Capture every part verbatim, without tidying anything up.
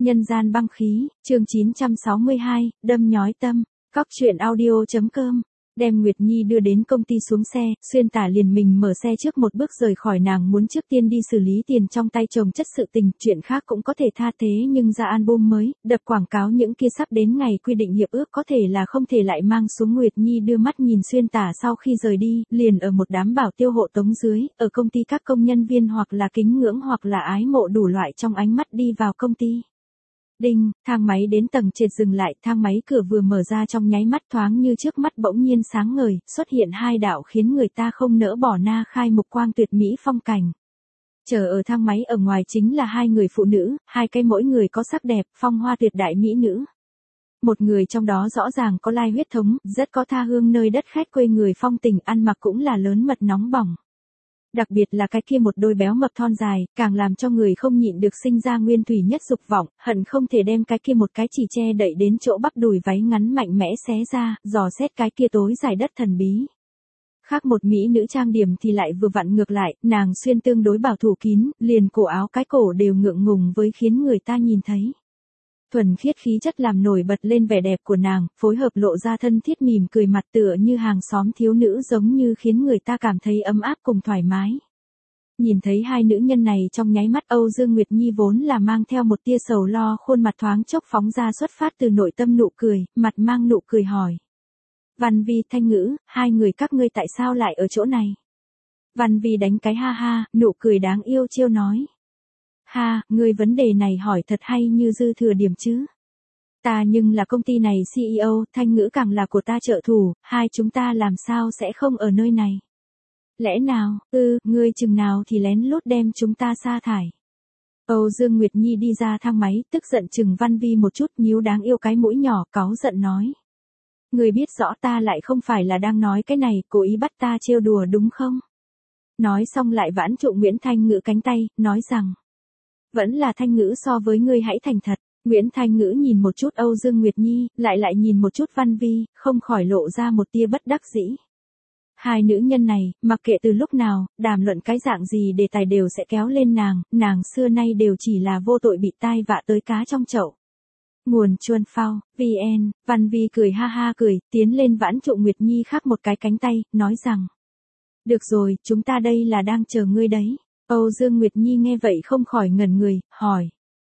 Nhân gian băng khí, chương chín trăm sáu mươi hai, đâm nhói tâm, cóc truyện audio.com. Đem Nguyệt Nhi đưa đến công ty xuống xe, Xuyên Tả liền mình mở xe trước một bước rời khỏi. Nàng muốn trước tiên đi xử lý tiền trong tay chồng chất sự tình, chuyện khác cũng có thể tha thế nhưng ra album mới, đập quảng cáo những kia sắp đến ngày quy định hiệp ước có thể là không thể lại mang xuống. Nguyệt Nhi đưa mắt nhìn Xuyên Tả sau khi rời đi, liền ở một đám bảo tiêu hộ tống dưới, ở công ty các công nhân viên hoặc là kính ngưỡng hoặc là ái mộ đủ loại trong ánh mắt đi vào công ty. Đinh, thang máy đến tầng trệt dừng lại, thang máy cửa vừa mở ra trong nháy mắt thoáng như trước mắt bỗng nhiên sáng ngời, xuất hiện hai đạo khiến người ta không nỡ bỏ na khai mục quang tuyệt mỹ phong cảnh. Chờ ở thang máy ở ngoài chính là hai người phụ nữ, hai cái mỗi người có sắc đẹp, phong hoa tuyệt đại mỹ nữ. Một người trong đó rõ ràng có lai huyết thống, rất có tha hương nơi đất khách quê người phong tình, ăn mặc cũng là lớn mật nóng bỏng. Đặc biệt là cái kia một đôi béo mập thon dài, càng làm cho người không nhịn được sinh ra nguyên thủy nhất dục vọng, hận không thể đem cái kia một cái chỉ che đậy đến chỗ bắp đùi váy ngắn mạnh mẽ xé ra, dò xét cái kia tối dài đất thần bí. Khác một mỹ nữ trang điểm thì lại vừa vặn ngược lại, nàng xuyên tương đối bảo thủ kín, liền cổ áo cái cổ đều ngượng ngùng với khiến người ta nhìn thấy. Thuần khiết khí chất làm nổi bật lên vẻ đẹp của nàng, phối hợp lộ ra thân thiết mỉm cười mặt tựa như hàng xóm thiếu nữ giống như khiến người ta cảm thấy ấm áp cùng thoải mái. Nhìn thấy hai nữ nhân này trong nháy mắt Âu Dương Nguyệt Nhi vốn là mang theo một tia sầu lo khuôn mặt thoáng chốc phóng ra xuất phát từ nội tâm nụ cười, mặt mang nụ cười hỏi. Văn Vi, Thanh Ngữ, hai người các ngươi tại sao lại ở chỗ này? Văn Vi đánh cái ha ha, nụ cười đáng yêu trêu nói. Ha, ngươi vấn đề này hỏi thật hay như dư thừa điểm chứ. Ta nhưng là công ty này xê e ô, Thanh Ngữ càng là của ta trợ thủ, hai chúng ta làm sao sẽ không ở nơi này. Lẽ nào, ư, ngươi chừng nào thì lén lút đem chúng ta sa thải. Âu Dương Nguyệt Nhi đi ra thang máy, tức giận chừng Văn Vi một chút, nhíu đáng yêu cái mũi nhỏ, cáu giận nói. Ngươi biết rõ ta lại không phải là đang nói cái này, cố ý bắt ta trêu đùa đúng không? Nói xong lại vãn trụ Nguyễn Thanh Ngữ cánh tay, nói rằng. Vẫn là Thanh Ngữ so với ngươi hãy thành thật. Nguyễn Thanh Ngữ nhìn một chút Âu Dương Nguyệt Nhi, lại lại nhìn một chút Văn Vi, không khỏi lộ ra một tia bất đắc dĩ. Hai nữ nhân này, mặc kệ từ lúc nào, đàm luận cái dạng gì đề tài đều sẽ kéo lên nàng, nàng xưa nay đều chỉ là vô tội bị tai vạ tới cá trong chậu. Nguồn Chuan Phao, vê en, Văn Vi cười ha ha cười, tiến lên vãn trụ Nguyệt Nhi khác một cái cánh tay, nói rằng. Được rồi, chúng ta đây là đang chờ ngươi đấy. Âu Dương Nguyệt Nhi nghe vậy không khỏi ngẩn người, hỏi.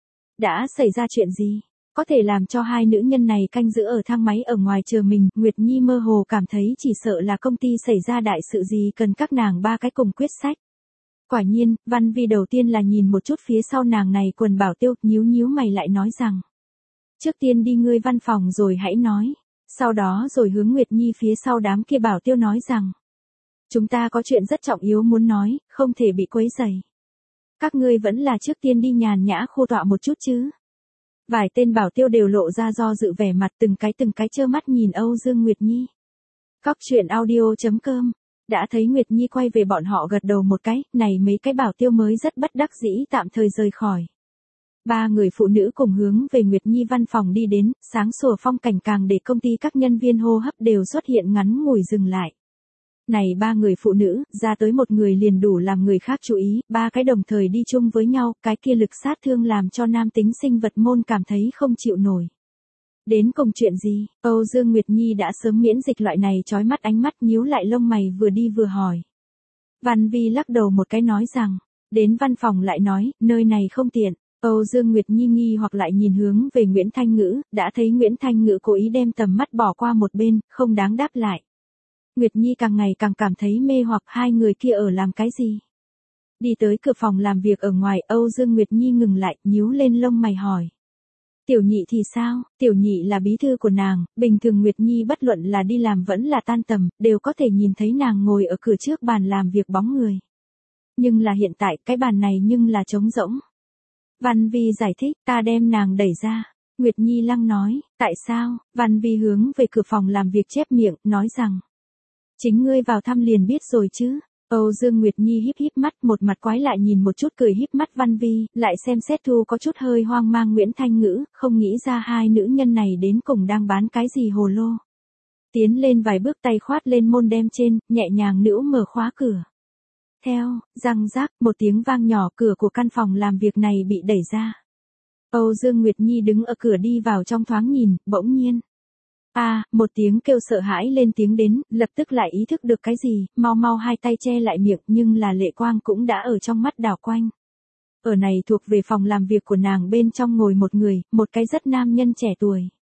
Đã xảy ra chuyện gì? Có thể làm cho hai nữ nhân này canh giữ ở thang máy ở ngoài chờ mình, Nguyệt Nhi mơ hồ cảm thấy chỉ sợ là công ty xảy ra đại sự gì cần các nàng ba cái cùng quyết sách. Quả nhiên, Văn Vi đầu tiên là nhìn một chút phía sau nàng này quần bảo tiêu, nhíu nhíu mày lại nói rằng. Trước tiên đi ngươi văn phòng rồi hãy nói. Sau đó rồi hướng Nguyệt Nhi phía sau đám kia bảo tiêu nói rằng. Chúng ta có chuyện rất trọng yếu muốn nói, không thể bị quấy rầy. Các ngươi vẫn là trước tiên đi nhàn nhã khu tọa một chút chứ. Vài tên bảo tiêu đều lộ ra do dự vẻ mặt từng cái từng cái trơ mắt nhìn Âu Dương Nguyệt Nhi. Cóc truyện audio.com. Đã thấy Nguyệt Nhi quay về bọn họ gật đầu một cái, này mấy cái bảo tiêu mới rất bất đắc dĩ tạm thời rời khỏi. Ba người phụ nữ cùng hướng về Nguyệt Nhi văn phòng đi đến, sáng sủa phong cảnh càng để công ty các nhân viên hô hấp đều xuất hiện ngắn ngủi dừng lại. Này ba người phụ nữ, ra tới một người liền đủ làm người khác chú ý, ba cái đồng thời đi chung với nhau, cái kia lực sát thương làm cho nam tính sinh vật môn cảm thấy không chịu nổi. Đến cùng chuyện gì? Âu Dương Nguyệt Nhi đã sớm miễn dịch loại này chói mắt ánh mắt nhíu lại lông mày vừa đi vừa hỏi. Văn Vi lắc đầu một cái nói rằng, đến văn phòng lại nói, nơi này không tiện. Âu Dương Nguyệt Nhi nghi hoặc lại nhìn hướng về Nguyễn Thanh Ngữ, đã thấy Nguyễn Thanh Ngữ cố ý đem tầm mắt bỏ qua một bên, không đáng đáp lại. Nguyệt Nhi càng ngày càng cảm thấy mê hoặc hai người kia ở làm cái gì. Đi tới cửa phòng làm việc ở ngoài, Âu Dương Nguyệt Nhi ngừng lại, nhíu lên lông mày hỏi. Tiểu Nhị thì sao? Tiểu Nhị là bí thư của nàng, bình thường Nguyệt Nhi bất luận là đi làm vẫn là tan tầm, đều có thể nhìn thấy nàng ngồi ở cửa trước bàn làm việc bóng người. Nhưng là hiện tại, cái bàn này nhưng là trống rỗng. Văn Vi giải thích, ta đem nàng đẩy ra. Nguyệt Nhi lăng nói, tại sao? Văn Vi hướng về cửa phòng làm việc chép miệng, nói rằng. Chính ngươi vào thăm liền biết rồi chứ. Âu Dương Nguyệt Nhi híp híp mắt, một mặt quái lại nhìn một chút cười híp mắt Văn Vi, lại xem xét thu có chút hơi hoang mang Nguyễn Thanh Ngữ, không nghĩ ra hai nữ nhân này đến cùng đang bán cái gì hồ lô. Tiến lên vài bước tay khoát lên môn đem trên, nhẹ nhàng nữ mở khóa cửa. Theo, răng rác, một tiếng vang nhỏ cửa của căn phòng làm việc này bị đẩy ra. Âu Dương Nguyệt Nhi đứng ở cửa đi vào trong thoáng nhìn, bỗng nhiên. A, à, một tiếng kêu sợ hãi lên tiếng đến, lập tức lại ý thức được cái gì, mau mau hai tay che lại miệng, nhưng là lệ quang cũng đã ở trong mắt đảo quanh. Ở này thuộc về phòng làm việc của nàng, bên trong ngồi một người, một cái rất nam nhân trẻ tuổi.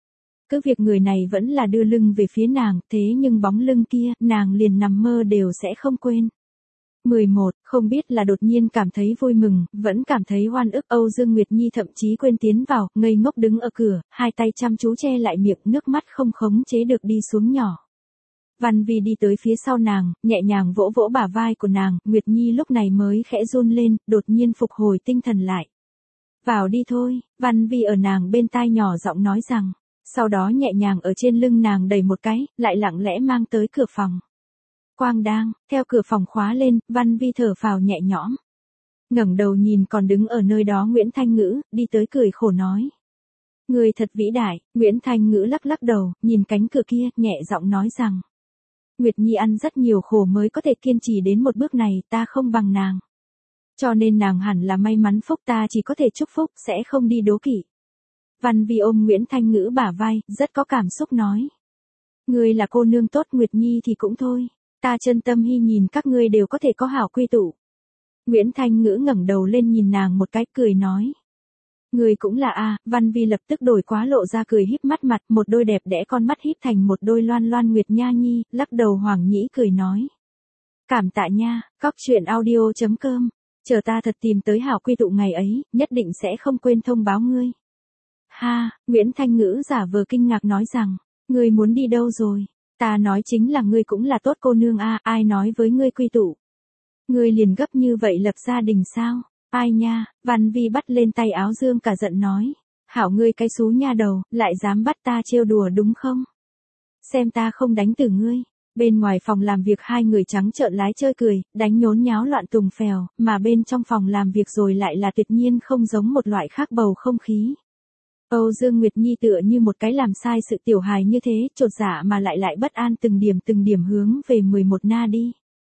Cứ việc người này vẫn là đưa lưng về phía nàng, thế nhưng bóng lưng kia, nàng liền nằm mơ đều sẽ không quên. mười một, không biết là đột nhiên cảm thấy vui mừng, vẫn cảm thấy oan ức. Âu Dương Nguyệt Nhi thậm chí quên tiến vào, ngây ngốc đứng ở cửa, hai tay chăm chú che lại miệng, nước mắt không khống chế được đi xuống nhỏ. Văn Vi đi tới phía sau nàng, nhẹ nhàng vỗ vỗ bả vai của nàng, Nguyệt Nhi lúc này mới khẽ run lên, đột nhiên phục hồi tinh thần lại. Vào đi thôi, Văn Vi ở nàng bên tai nhỏ giọng nói rằng, sau đó nhẹ nhàng ở trên lưng nàng đẩy một cái, lại lặng lẽ mang tới cửa phòng. Quang đang, theo cửa phòng khóa lên, Văn Vi thở phào nhẹ nhõm. Ngẩng đầu nhìn còn đứng ở nơi đó Nguyễn Thanh Ngữ, đi tới cười khổ nói. Người thật vĩ đại, Nguyễn Thanh Ngữ lắc lắc đầu, nhìn cánh cửa kia, nhẹ giọng nói rằng. Nguyệt Nhi ăn rất nhiều khổ mới có thể kiên trì đến một bước này, ta không bằng nàng. Cho nên nàng hẳn là may mắn, phúc ta chỉ có thể chúc phúc, sẽ không đi đố kỵ. Văn Vi ôm Nguyễn Thanh Ngữ bả vai, rất có cảm xúc nói. Ngươi là cô nương tốt, Nguyệt Nhi thì cũng thôi. Ta chân tâm hy nhìn các ngươi đều có thể có hảo quy tụ. Nguyễn Thanh Ngữ ngẩng đầu lên nhìn nàng một cái, cười nói. Ngươi cũng là a. Văn Vi lập tức đổi quá lộ ra cười híp mắt mặt, một đôi đẹp đẽ con mắt híp thành một đôi loan loan nguyệt nha nhi, lắc đầu Hoàng Nhĩ cười nói. Cảm tạ nha, cóc truyện audio chấm com, chờ ta thật tìm tới hảo quy tụ ngày ấy, nhất định sẽ không quên thông báo ngươi. Ha, Nguyễn Thanh Ngữ giả vờ kinh ngạc nói rằng, ngươi muốn đi đâu rồi? Ta nói chính là ngươi cũng là tốt cô nương a, ai nói với ngươi quy tụ? Ngươi liền gấp như vậy lập gia đình sao? Ai nha, Văn Vi bắt lên tay áo Dương cả giận nói. Hảo ngươi cái xú nha đầu, lại dám bắt ta trêu đùa đúng không? Xem ta không đánh tử ngươi. Bên ngoài phòng làm việc hai người trắng trợn lái chơi cười, đánh nhốn nháo loạn tùng phèo, mà bên trong phòng làm việc rồi lại là tuyệt nhiên không giống một loại khác bầu không khí. Âu Dương Nguyệt Nhi tựa như một cái làm sai sự tiểu hài như thế, chột dạ mà lại lại bất an từng điểm từng điểm hướng về mười một na đi.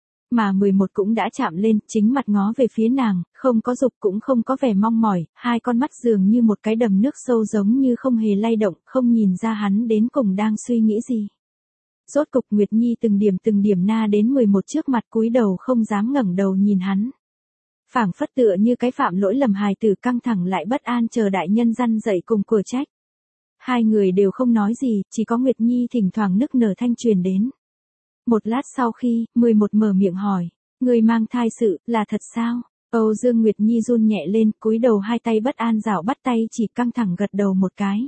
Mà mười một cũng đã chạm lên, chính mặt ngó về phía nàng, không có dục cũng không có vẻ mong mỏi, hai con mắt dường như một cái đầm nước sâu giống như không hề lay động, không nhìn ra hắn đến cùng đang suy nghĩ gì. Rốt cục Nguyệt Nhi từng điểm từng điểm na đến mười một trước mặt, cúi đầu không dám ngẩng đầu nhìn hắn. Phảng phất tựa như cái phạm lỗi lầm hài tử, căng thẳng lại bất an chờ đại nhân răn dạy cùng cửa trách. Hai người đều không nói gì, chỉ có Nguyệt Nhi thỉnh thoảng nức nở thanh truyền đến. Một lát sau khi, mười một mở miệng hỏi, người mang thai sự, là thật sao? Âu Dương Nguyệt Nhi run nhẹ lên, cúi đầu hai tay bất an rảo bắt tay, chỉ căng thẳng gật đầu một cái.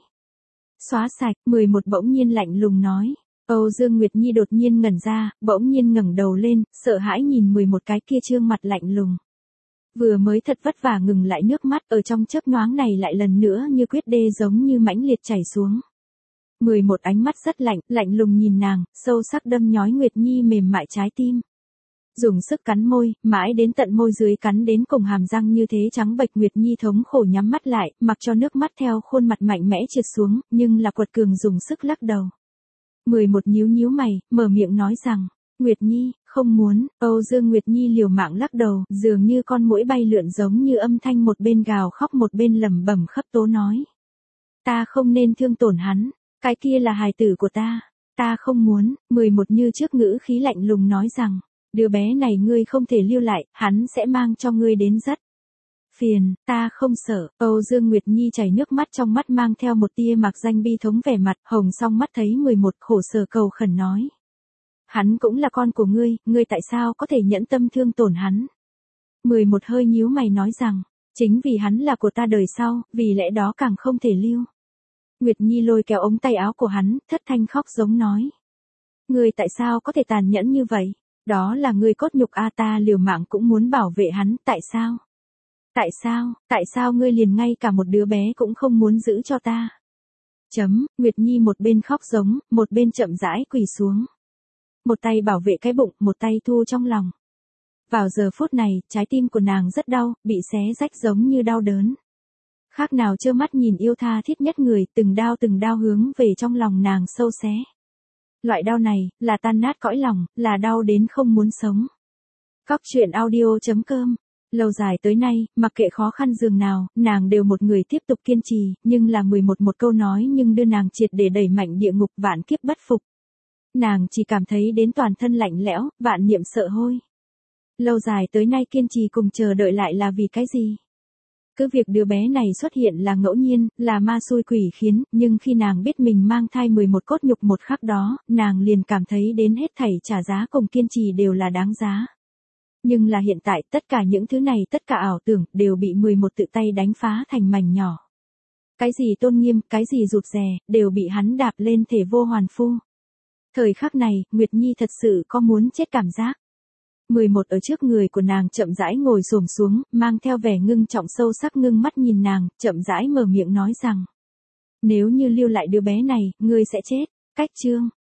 Xóa sạch, mười một bỗng nhiên lạnh lùng nói. Âu Dương Nguyệt Nhi đột nhiên ngẩn ra, bỗng nhiên ngẩng đầu lên, sợ hãi nhìn mười một cái kia trương mặt lạnh lùng. Vừa mới thật vất vả ngừng lại nước mắt, ở trong chớp nhoáng này lại lần nữa như quyết đê giống như mãnh liệt chảy xuống. mười một ánh mắt rất lạnh, lạnh lùng nhìn nàng, sâu sắc đâm nhói Nguyệt Nhi mềm mại trái tim. Dùng sức cắn môi, mãi đến tận môi dưới cắn đến cùng hàm răng như thế trắng bệch, Nguyệt Nhi thống khổ nhắm mắt lại, mặc cho nước mắt theo khuôn mặt mạnh mẽ trượt xuống, nhưng là quật cường dùng sức lắc đầu. mười một nhíu nhíu mày, mở miệng nói rằng, Nguyệt Nhi, không muốn. Âu Dương Nguyệt Nhi liều mạng lắc đầu, dường như con muỗi bay lượn giống như âm thanh một bên gào khóc một bên lẩm bẩm khấp tố nói. Ta không nên thương tổn hắn, cái kia là hài tử của ta, ta không muốn. mười một như trước ngữ khí lạnh lùng nói rằng, đứa bé này ngươi không thể lưu lại, hắn sẽ mang cho ngươi đến rất phiền. Ta không sợ. Âu Dương Nguyệt Nhi chảy nước mắt, trong mắt mang theo một tia mạc danh bi thống, vẻ mặt hồng song mắt thấy mười một khổ sở cầu khẩn nói. Hắn cũng là con của ngươi, ngươi tại sao có thể nhẫn tâm thương tổn hắn? mười một hơi nhíu mày nói rằng, chính vì hắn là của ta đời sau, vì lẽ đó càng không thể lưu. Nguyệt Nhi lôi kéo ống tay áo của hắn, thất thanh khóc giống nói. Ngươi tại sao có thể tàn nhẫn như vậy? Đó là ngươi cốt nhục a, ta liều mạng cũng muốn bảo vệ hắn, tại sao? Tại sao, tại sao ngươi liền ngay cả một đứa bé cũng không muốn giữ cho ta? Chấm, Nguyệt Nhi một bên khóc giống, một bên chậm rãi quỳ xuống. Một tay bảo vệ cái bụng, một tay thu trong lòng. Vào giờ phút này, trái tim của nàng rất đau, bị xé rách giống như đau đớn. Khác nào trơ mắt nhìn yêu tha thiết nhất người, từng đao từng đao hướng về trong lòng nàng sâu xé. Loại đau này, là tan nát cõi lòng, là đau đến không muốn sống. Cóc truyện audio chấm com Lâu dài tới nay, mặc kệ khó khăn dường nào, nàng đều một người tiếp tục kiên trì, nhưng là mười một một câu nói nhưng đưa nàng triệt để đẩy mạnh địa ngục vạn kiếp bất phục. Nàng chỉ cảm thấy đến toàn thân lạnh lẽo, vạn niệm sợ hôi. Lâu dài tới nay kiên trì cùng chờ đợi lại là vì cái gì? Cứ việc đứa bé này xuất hiện là ngẫu nhiên, là ma xui quỷ khiến, nhưng khi nàng biết mình mang thai mười một cốt nhục một khắc đó, nàng liền cảm thấy đến hết thảy trả giá cùng kiên trì đều là đáng giá. Nhưng là hiện tại tất cả những thứ này, tất cả ảo tưởng, đều bị mười một tự tay đánh phá thành mảnh nhỏ. Cái gì tôn nghiêm, cái gì rụt rè, đều bị hắn đạp lên thể vô hoàn phu. Thời khắc này, Nguyệt Nhi thật sự có muốn chết cảm giác. mười một ở trước người của nàng chậm rãi ngồi xổm xuống, mang theo vẻ ngưng trọng sâu sắc ngưng mắt nhìn nàng, chậm rãi mở miệng nói rằng. Nếu như lưu lại đứa bé này, ngươi sẽ chết. Cách chương.